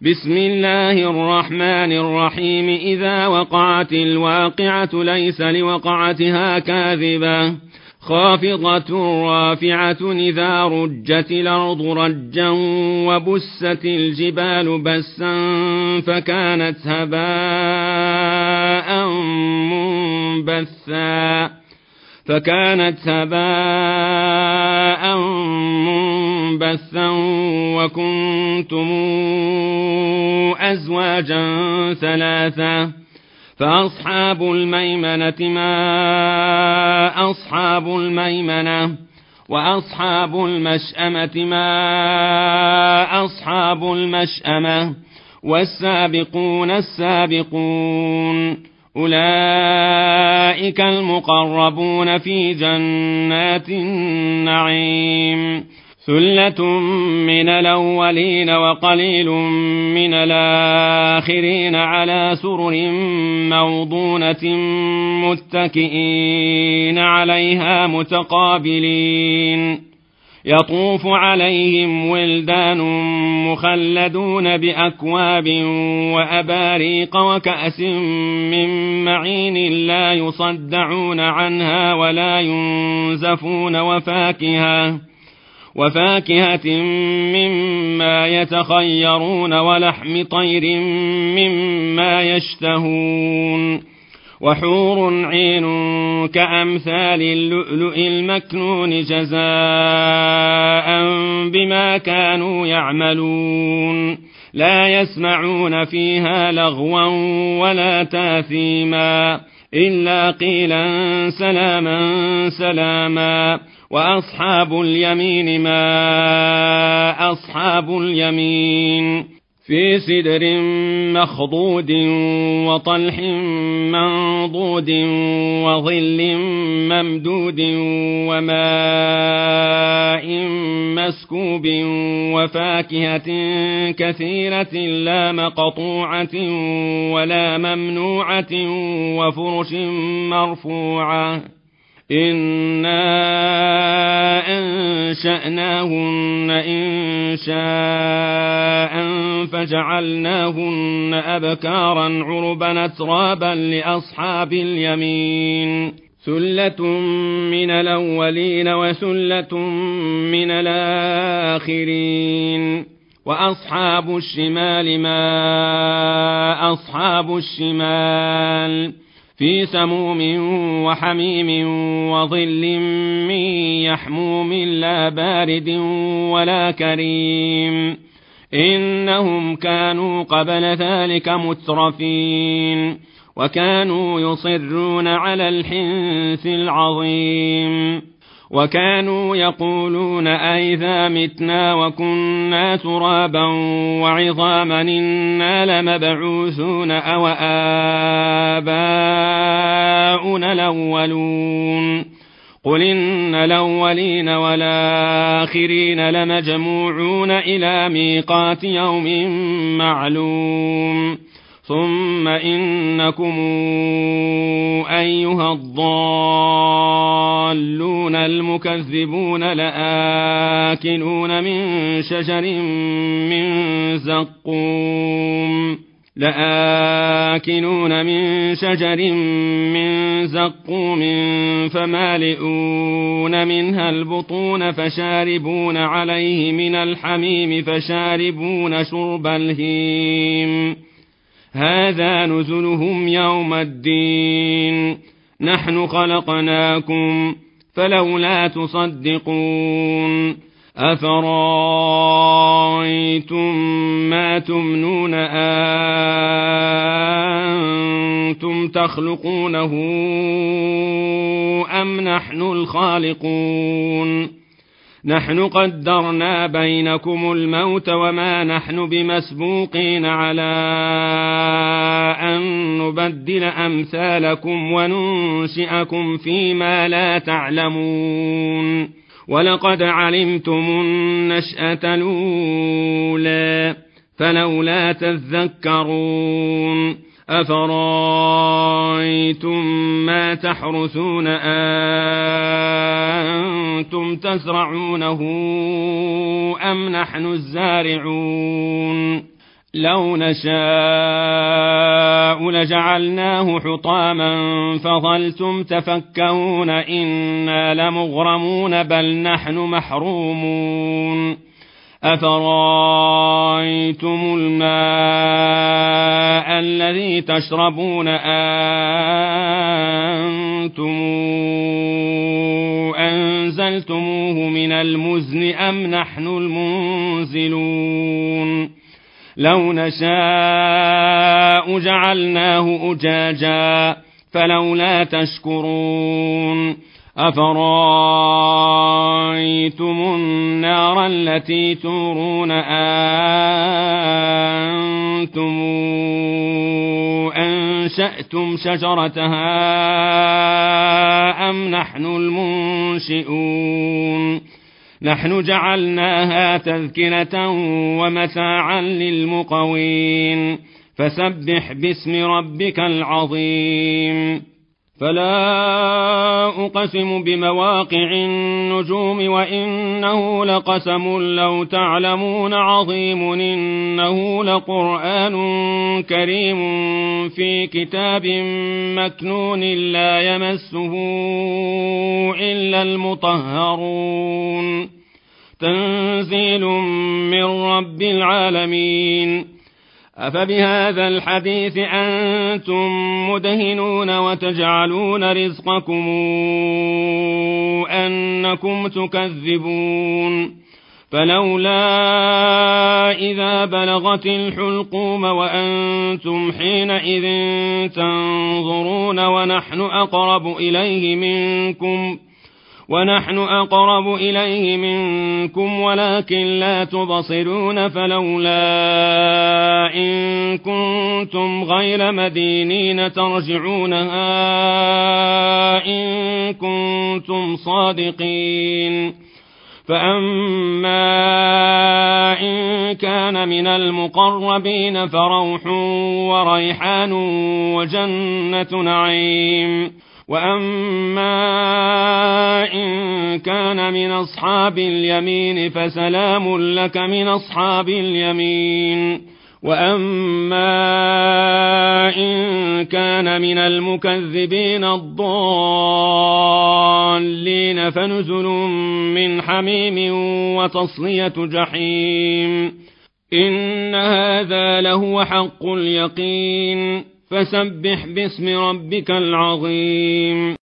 بسم الله الرحمن الرحيم. إذا وقعت الواقعة ليس لوقعتها كاذبة خافضة رافعة إذا رجت الأرض رجا وبست الجبال بسا فكانت هباء منبثا وكنتم أزواجا ثلاثة فأصحاب الميمنة ما أصحاب الميمنة وأصحاب المشأمة ما أصحاب المشأمة والسابقون السابقون أولئك المقربون في جنات النعيم ثلة من الأولين وقليل من الآخرين على سرر موضونة متكئين عليها متقابلين يطوف عليهم ولدان مخلدون بأكواب وأباريق وكأس من معين لا يصدعون عنها ولا ينزفون وفاكهة مما يتخيرون ولحم طير مما يشتهون وحور عين كأمثال اللؤلؤ المكنون جزاء بما كانوا يعملون لا يسمعون فيها لغوا ولا تاثيما إلا قيلا سلاما سلاما وأصحاب اليمين ما أصحاب اليمين في سدر مخضود وطلح منضود وظل ممدود وماء مسكوب وفاكهة كثيرة لا مقطوعة ولا ممنوعة وفرش مرفوعة إنا أنشأناهن إنشاء فجعلناهن أبكارا عربا أترابا لأصحاب اليمين ثلة من الأولين وثلة من الآخرين وأصحاب الشمال ما أصحاب الشمال في سموم وحميم وظل من يحموم لا بارد ولا كريم إنهم كانوا قبل ذلك مترفين وكانوا يصرون على الحنث العظيم وكانوا يقولون أئذا متنا وكنا ترابا وعظاما إنا لمبعوثون أو آباؤنا الأولون قل إن الأولين والآخرين لمجموعون إلى ميقات يوم معلوم ثم إنكم أيها الضالون المكذبون لآكلون من شجر من زقوم فمالئون منها البطون فشاربون عليه من الحميم فشاربون شرب الهيم هذا نزلهم يوم الدين نحن خلقناكم فلولا تصدقون أفرأيتم ما تمنون أنتم تخلقونه أم نحن الخالقون نحن قدرنا بينكم الموت وما نحن بمسبوقين على أن نبدل أمثالكم وننشئكم فيما لا تعلمون ولقد علمتم النشأة الأولى فلولا تذكرون أفرأيتم ما تحرثون أنتم تزرعونه أم نحن الزارعون لو نشاء لجعلناه حطاما فظلتم تفكهون إنا لمغرمون بل نحن محرومون أفرأيتم الماء الذي تشربون أنتم أنزلتموه من المزن أم نحن المنزلون لو نشاء جعلناه أجاجا فلولا تشكرون أفرأيتم النار التي تورون أنتم أنشأتم شجرتها أم نحن المنشئون نحن جعلناها تذكرة ومتاعا للمقوين فسبح باسم ربك العظيم فلا أقسم بمواقع النجوم وإنه لقسم لو تعلمون عظيم إنه لقرآن كريم في كتاب مكنون لا يمسه إلا المطهرون تنزيل من رب العالمين أفبهذا الحديث أنتم مدهنون وتجعلون رزقكم أنكم تكذبون فلولا إذا بلغت الحلقوم وأنتم حينئذ تنظرون ونحن أقرب إليه منكم ولكن لا تبصرون فلولا إن كنتم غير مدينين ترجعونها إن كنتم صادقين فأما إن كان من المقربين فروح وريحان وجنة نعيم وأما إن كان من أصحاب اليمين فسلام لك من أصحاب اليمين وأما إن كان من المكذبين الضالين فنزل من حميم وتصلية جحيم إن هذا لهو حق اليقين فسبح باسم ربك العظيم